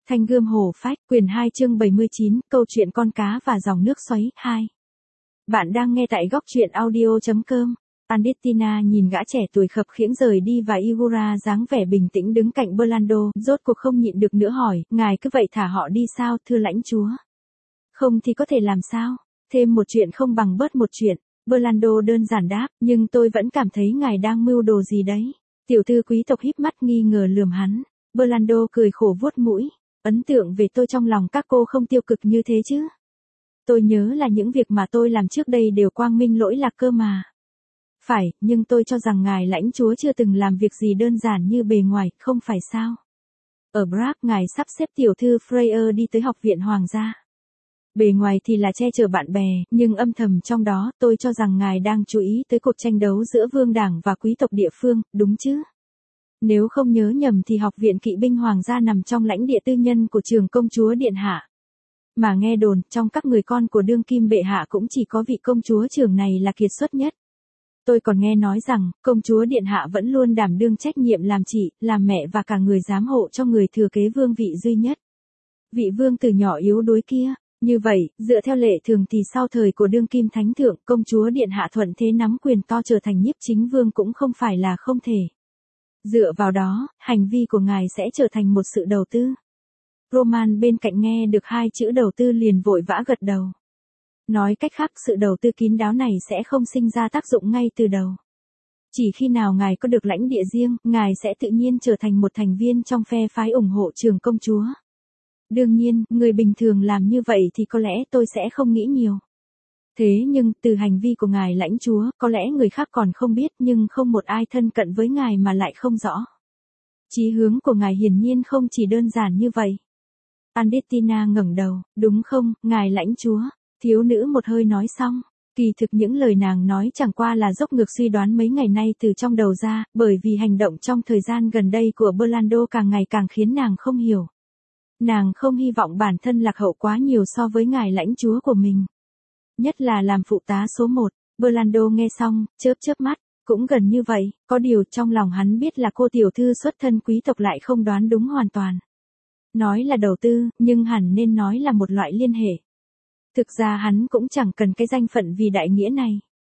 Thanh gươm hổ phách, quyển 2 chương 79, câu chuyện con cá và dòng nước xoáy, 2. Bạn đang nghe tại góc truyện audio.com. Andettina nhìn gã trẻ tuổi khập khiễng rời đi và Igora dáng vẻ bình tĩnh đứng cạnh Burlando, rốt cuộc không nhịn được nữa hỏi, ngài cứ vậy thả họ đi sao, thưa lãnh chúa? Không thì có thể làm sao? Thêm một chuyện không bằng bớt một chuyện. Burlando đơn giản đáp, nhưng tôi vẫn cảm thấy ngài đang mưu đồ gì đấy. Tiểu thư quý tộc híp mắt nghi ngờ lườm hắn. Burlando cười khổ vuốt mũi. Ấn tượng về tôi trong lòng các cô không tiêu cực như thế chứ. Tôi nhớ là những việc mà tôi làm trước đây đều quang minh lỗi lạc cơ mà. Phải, nhưng tôi cho rằng ngài lãnh chúa chưa từng làm việc gì đơn giản như bề ngoài, không phải sao? Ở Prague ngài sắp xếp tiểu thư Freyer đi tới học viện hoàng gia. Bề ngoài thì là che chở bạn bè, nhưng âm thầm trong đó, tôi cho rằng ngài đang chú ý tới cuộc tranh đấu giữa vương đảng và quý tộc địa phương, đúng chứ? Nếu không nhớ nhầm thì học viện kỵ binh hoàng gia nằm trong lãnh địa tư nhân của trường công chúa điện hạ. Mà nghe đồn, trong các người con của đương kim bệ hạ cũng chỉ có vị công chúa trưởng này là kiệt xuất nhất. Tôi còn nghe nói rằng, công chúa điện hạ vẫn luôn đảm đương trách nhiệm làm chị, làm mẹ và cả người giám hộ cho người thừa kế vương vị duy nhất. Vị vương tử nhỏ yếu đuối kia. Như vậy, dựa theo lệ thường thì sau thời của đương kim thánh thượng, công chúa điện hạ thuận thế nắm quyền to trở thành nhiếp chính vương cũng không phải là không thể. Dựa vào đó, hành vi của ngài sẽ trở thành một sự đầu tư. Roman bên cạnh nghe được hai chữ đầu tư liền vội vã gật đầu. Nói cách khác, sự đầu tư kín đáo này sẽ không sinh ra tác dụng ngay từ đầu. Chỉ khi nào ngài có được lãnh địa riêng, ngài sẽ tự nhiên trở thành một thành viên trong phe phái ủng hộ trường công chúa. Đương nhiên, người bình thường làm như vậy thì có lẽ tôi sẽ không nghĩ nhiều. Thế nhưng, từ hành vi của ngài lãnh chúa, có lẽ người khác còn không biết nhưng không một ai thân cận với ngài mà lại không rõ. Chí hướng của ngài hiển nhiên không chỉ đơn giản như vậy. Andettina ngẩng đầu, đúng không, ngài lãnh chúa? Thiếu nữ một hơi nói xong. Kỳ thực những lời nàng nói chẳng qua là dốc ngược suy đoán mấy ngày nay từ trong đầu ra, bởi vì hành động trong thời gian gần đây của Burlando càng ngày càng khiến nàng không hiểu. Nàng không hy vọng bản thân lạc hậu quá nhiều so với ngài lãnh chúa của mình. Nhất là làm phụ tá số 1, Burlando nghe xong, chớp chớp mắt, cũng gần như vậy, có điều trong lòng hắn biết là cô tiểu thư xuất thân quý tộc lại không đoán đúng hoàn toàn. Nói là đầu tư, nhưng hẳn nên nói là một loại liên hệ. Thực ra hắn cũng chẳng cần cái danh phận vì đại nghĩa này.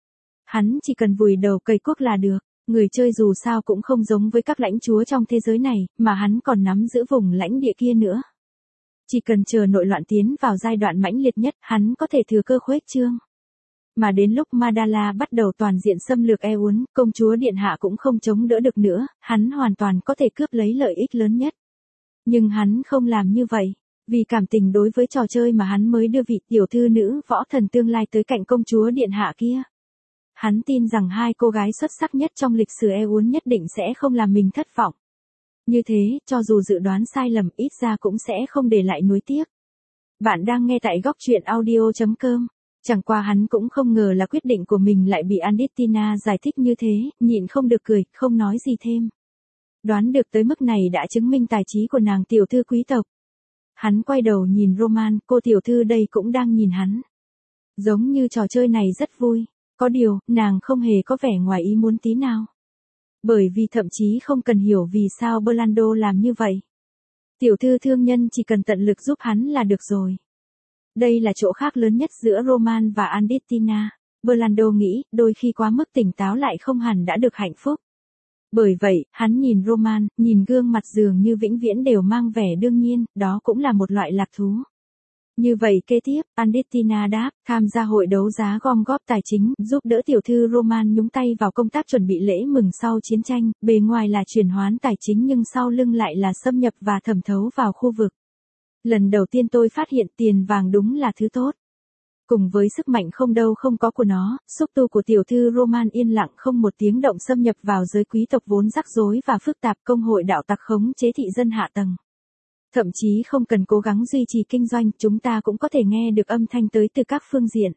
Hắn chỉ cần vùi đầu cày cuốc là được, người chơi dù sao cũng không giống với các lãnh chúa trong thế giới này, mà hắn còn nắm giữ vùng lãnh địa kia nữa. Chỉ cần chờ nội loạn tiến vào giai đoạn mãnh liệt nhất, hắn có thể thừa cơ khuếch trương. Mà đến lúc Madala bắt đầu toàn diện xâm lược Eun, công chúa điện hạ cũng không chống đỡ được nữa, hắn hoàn toàn có thể cướp lấy lợi ích lớn nhất. Nhưng hắn không làm như vậy, vì cảm tình đối với trò chơi mà hắn mới đưa vị tiểu thư nữ võ thần tương lai tới cạnh công chúa điện hạ kia. Hắn tin rằng hai cô gái xuất sắc nhất trong lịch sử Eun nhất định sẽ không làm mình thất vọng. Như thế, cho dù dự đoán sai lầm ít ra cũng sẽ không để lại nuối tiếc. Bạn đang nghe tại góc truyện audio.com. Chẳng qua hắn cũng không ngờ là quyết định của mình lại bị Andettina giải thích như thế, nhịn không được cười, không nói gì thêm. Đoán được tới mức này đã chứng minh tài trí của nàng tiểu thư quý tộc. Hắn quay đầu nhìn Roman, cô tiểu thư đây cũng đang nhìn hắn. Giống như trò chơi này rất vui, có điều, nàng không hề có vẻ ngoài ý muốn tí nào. Bởi vì thậm chí không cần hiểu vì sao Burlando làm như vậy. Tiểu thư thương nhân chỉ cần tận lực giúp hắn là được rồi. Đây là chỗ khác lớn nhất giữa Roman và Andettina. Burlando nghĩ, đôi khi quá mức tỉnh táo lại không hẳn đã được hạnh phúc. Bởi vậy, hắn nhìn Roman, nhìn gương mặt dường như vĩnh viễn đều mang vẻ đương nhiên, đó cũng là một loại lạc thú. Như vậy kế tiếp, Andettina đáp, tham gia hội đấu giá gom góp tài chính, giúp đỡ tiểu thư Roman nhúng tay vào công tác chuẩn bị lễ mừng sau chiến tranh, bề ngoài là chuyển hoán tài chính nhưng sau lưng lại là xâm nhập và thẩm thấu vào khu vực. Lần đầu tiên tôi phát hiện tiền vàng đúng là thứ tốt. Cùng với sức mạnh không đâu không có của nó, xúc tu của tiểu thư Roman yên lặng không một tiếng động xâm nhập vào giới quý tộc vốn rắc rối và phức tạp, công hội đạo tặc khống chế thị dân hạ tầng. Thậm chí không cần cố gắng duy trì kinh doanh, chúng ta cũng có thể nghe được âm thanh tới từ các phương diện.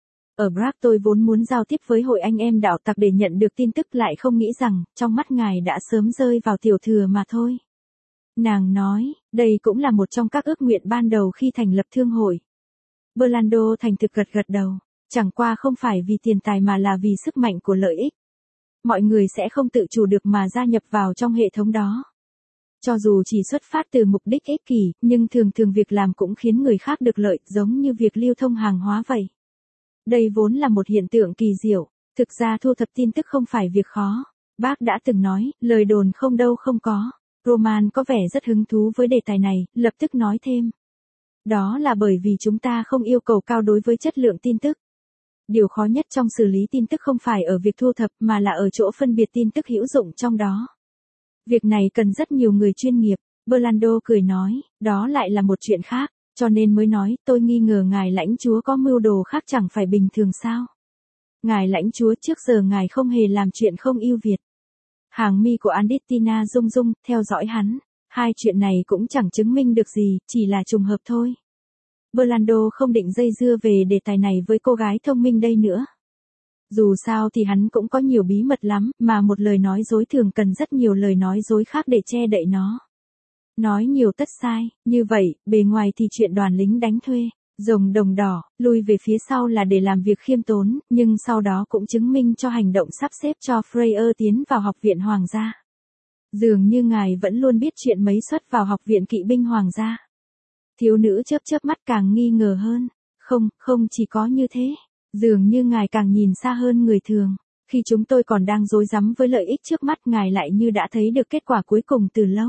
Ở Prague tôi vốn muốn giao tiếp với hội anh em đạo tặc để nhận được tin tức, lại không nghĩ rằng, trong mắt ngài đã sớm rơi vào tiểu thừa mà thôi. Nàng nói, đây cũng là một trong các ước nguyện ban đầu khi thành lập thương hội. Burlando thành thực gật gật đầu, chẳng qua không phải vì tiền tài mà là vì sức mạnh của lợi ích. Mọi người sẽ không tự chủ được mà gia nhập vào trong hệ thống đó. Cho dù chỉ xuất phát từ mục đích ích kỷ, nhưng thường thường việc làm cũng khiến người khác được lợi, giống như việc lưu thông hàng hóa vậy. Đây vốn là một hiện tượng kỳ diệu, thực ra thu thập tin tức không phải việc khó. Bác đã từng nói, lời đồn không đâu không có. Roman có vẻ rất hứng thú với đề tài này, lập tức nói thêm. Đó là bởi vì chúng ta không yêu cầu cao đối với chất lượng tin tức. Điều khó nhất trong xử lý tin tức không phải ở việc thu thập mà là ở chỗ phân biệt tin tức hữu dụng trong đó. Việc này cần rất nhiều người chuyên nghiệp. Burlando cười nói, đó lại là một chuyện khác, cho nên mới nói, tôi nghi ngờ ngài lãnh chúa có mưu đồ khác chẳng phải bình thường sao. Ngài lãnh chúa trước giờ ngài không hề làm chuyện không ưu việt. Hàng mi của Andittina rung rung, theo dõi hắn. Hai chuyện này cũng chẳng chứng minh được gì, chỉ là trùng hợp thôi. Burlando không định dây dưa về đề tài này với cô gái thông minh đây nữa. Dù sao thì hắn cũng có nhiều bí mật lắm, mà một lời nói dối thường cần rất nhiều lời nói dối khác để che đậy nó. Nói nhiều tất sai, như vậy, bề ngoài thì chuyện đoàn lính đánh thuê, rồng đồng đỏ, lui về phía sau là để làm việc khiêm tốn, nhưng sau đó cũng chứng minh cho hành động sắp xếp cho Freyr tiến vào học viện hoàng gia. Dường như ngài vẫn luôn biết chuyện mấy suất vào học viện kỵ binh hoàng gia. Thiếu nữ chớp chớp mắt càng nghi ngờ hơn. Không chỉ có như thế. Dường như ngài càng nhìn xa hơn người thường. Khi chúng tôi còn đang rối rắm với lợi ích trước mắt ngài lại như đã thấy được kết quả cuối cùng từ lâu.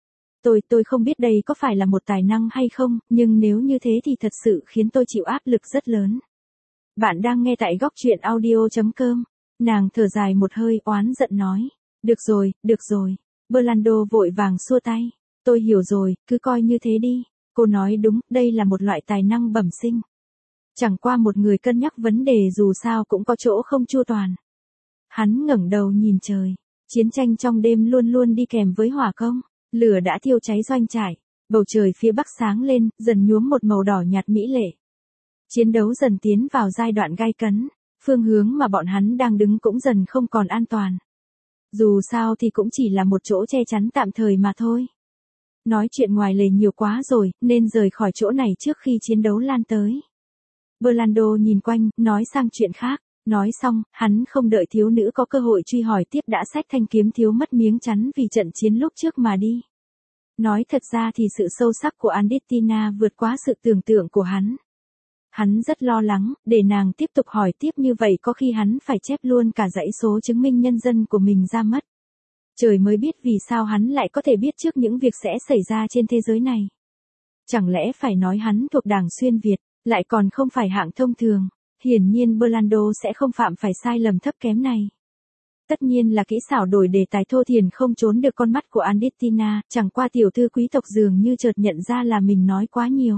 Tôi không biết đây có phải là một tài năng hay không, nhưng nếu như thế thì thật sự khiến tôi chịu áp lực rất lớn. Bạn đang nghe tại góc truyện audio.com. Nàng thở dài một hơi oán giận nói. Được rồi. Burlando vội vàng xua tay. Tôi hiểu rồi, cứ coi như thế đi. Cô nói đúng, đây là một loại tài năng bẩm sinh. Chẳng qua một người cân nhắc vấn đề dù sao cũng có chỗ không chu toàn. Hắn ngẩng đầu nhìn trời. Chiến tranh trong đêm luôn luôn đi kèm với hỏa công. Lửa đã thiêu cháy doanh trại. Bầu trời phía bắc sáng lên, dần nhuốm một màu đỏ nhạt mỹ lệ. Chiến đấu dần tiến vào giai đoạn gay cấn. Phương hướng mà bọn hắn đang đứng cũng dần không còn an toàn. Dù sao thì cũng chỉ là một chỗ che chắn tạm thời mà thôi. Nói chuyện ngoài lề nhiều quá rồi, nên rời khỏi chỗ này trước khi chiến đấu lan tới. Burlando nhìn quanh, nói sang chuyện khác. Nói xong, hắn không đợi thiếu nữ có cơ hội truy hỏi tiếp đã xách thanh kiếm thiếu mất miếng chắn vì trận chiến lúc trước mà đi. Nói thật ra thì sự sâu sắc của Andittina vượt quá sự tưởng tượng của hắn. Hắn rất lo lắng, để nàng tiếp tục hỏi tiếp như vậy có khi hắn phải chép luôn cả dãy số chứng minh nhân dân của mình ra mất. Trời mới biết vì sao hắn lại có thể biết trước những việc sẽ xảy ra trên thế giới này. Chẳng lẽ phải nói hắn thuộc đảng xuyên Việt, lại còn không phải hạng thông thường. Hiển nhiên Burlando sẽ không phạm phải sai lầm thấp kém này. Tất nhiên là kỹ xảo đổi đề tài thô thiển không trốn được con mắt của Andittina, chẳng qua tiểu thư quý tộc dường như chợt nhận ra là mình nói quá nhiều.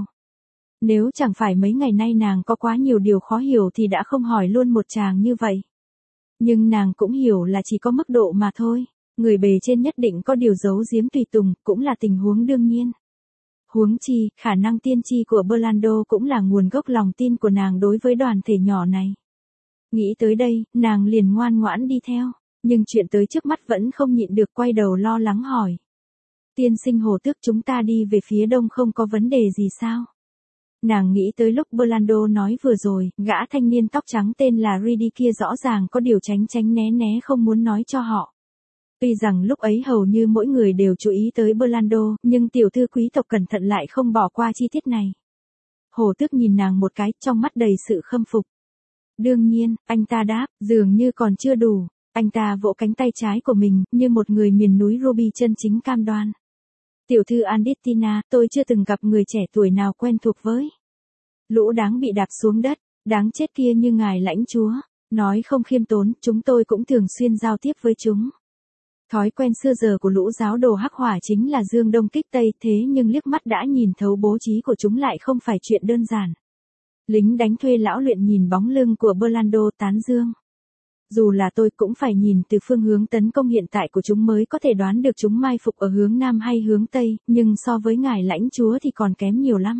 Nếu chẳng phải mấy ngày nay nàng có quá nhiều điều khó hiểu thì đã không hỏi luôn một chàng như vậy. Nhưng nàng cũng hiểu là chỉ có mức độ mà thôi. Người bề trên nhất định có điều giấu giếm tùy tùng, cũng là tình huống đương nhiên. Huống chi, khả năng tiên tri của Burlando cũng là nguồn gốc lòng tin của nàng đối với đoàn thể nhỏ này. Nghĩ tới đây, nàng liền ngoan ngoãn đi theo, nhưng chuyện tới trước mắt vẫn không nhịn được quay đầu lo lắng hỏi. Tiên sinh Hồ Tước chúng ta đi về phía đông không có vấn đề gì sao? Nàng nghĩ tới lúc Burlando nói vừa rồi, gã thanh niên tóc trắng tên là Reedy kia rõ ràng có điều tránh né không muốn nói cho họ. Tuy rằng lúc ấy hầu như mỗi người đều chú ý tới Burlando, nhưng tiểu thư quý tộc cẩn thận lại không bỏ qua chi tiết này. Hồ Tước nhìn nàng một cái, trong mắt đầy sự khâm phục. Đương nhiên, anh ta đáp, dường như còn chưa đủ. Anh ta vỗ cánh tay trái của mình, như một người miền núi Ruby chân chính cam đoan. Tiểu thư Andittina, tôi chưa từng gặp người trẻ tuổi nào quen thuộc với. Lũ đáng bị đạp xuống đất, đáng chết kia như ngài lãnh chúa. Nói không khiêm tốn, chúng tôi cũng thường xuyên giao tiếp với chúng. Thói quen xưa giờ của lũ giáo đồ hắc hỏa chính là dương đông kích tây, thế nhưng liếc mắt đã nhìn thấu bố trí của chúng lại không phải chuyện đơn giản. Lính đánh thuê lão luyện nhìn bóng lưng của Burlando tán dương. Dù là tôi cũng phải nhìn từ phương hướng tấn công hiện tại của chúng mới có thể đoán được chúng mai phục ở hướng nam hay hướng tây, nhưng so với ngài lãnh chúa thì còn kém nhiều lắm.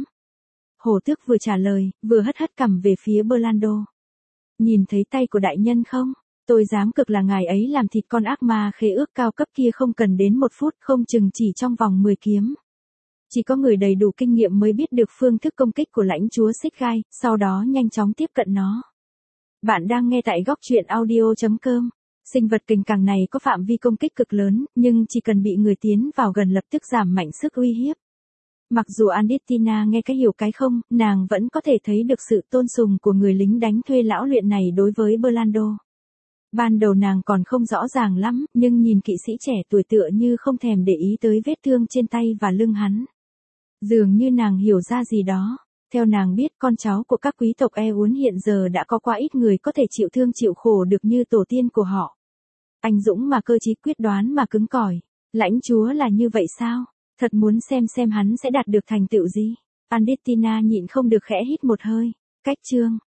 Hồ Tước vừa trả lời, vừa hất cằm về phía Burlando. Nhìn thấy tay của đại nhân không? Tôi dám cực là ngài ấy làm thịt con ác ma khế ước cao cấp kia không cần đến 1 phút, không chừng chỉ trong vòng 10 kiếm. Chỉ có người đầy đủ kinh nghiệm mới biết được phương thức công kích của lãnh chúa xích gai, sau đó nhanh chóng tiếp cận nó. Bạn đang nghe tại góc truyện audio.com. Sinh vật kình càng này có phạm vi công kích cực lớn, nhưng chỉ cần bị người tiến vào gần lập tức giảm mạnh sức uy hiếp. Mặc dù Andittina nghe cái hiểu cái không, nàng vẫn có thể thấy được sự tôn sùng của người lính đánh thuê lão luyện này đối với Blando. Ban đầu nàng còn không rõ ràng lắm, nhưng nhìn kỵ sĩ trẻ tuổi tựa như không thèm để ý tới vết thương trên tay và lưng hắn. Dường như nàng hiểu ra gì đó. Theo nàng biết, con cháu của các quý tộc Eun hiện giờ đã có quá ít người có thể chịu thương chịu khổ được như tổ tiên của họ. Anh dũng mà cơ trí, quyết đoán mà cứng cỏi. Lãnh chúa là như vậy sao? Thật muốn xem hắn sẽ đạt được thành tựu gì. Andittina nhịn không được khẽ hít một hơi. Cách chương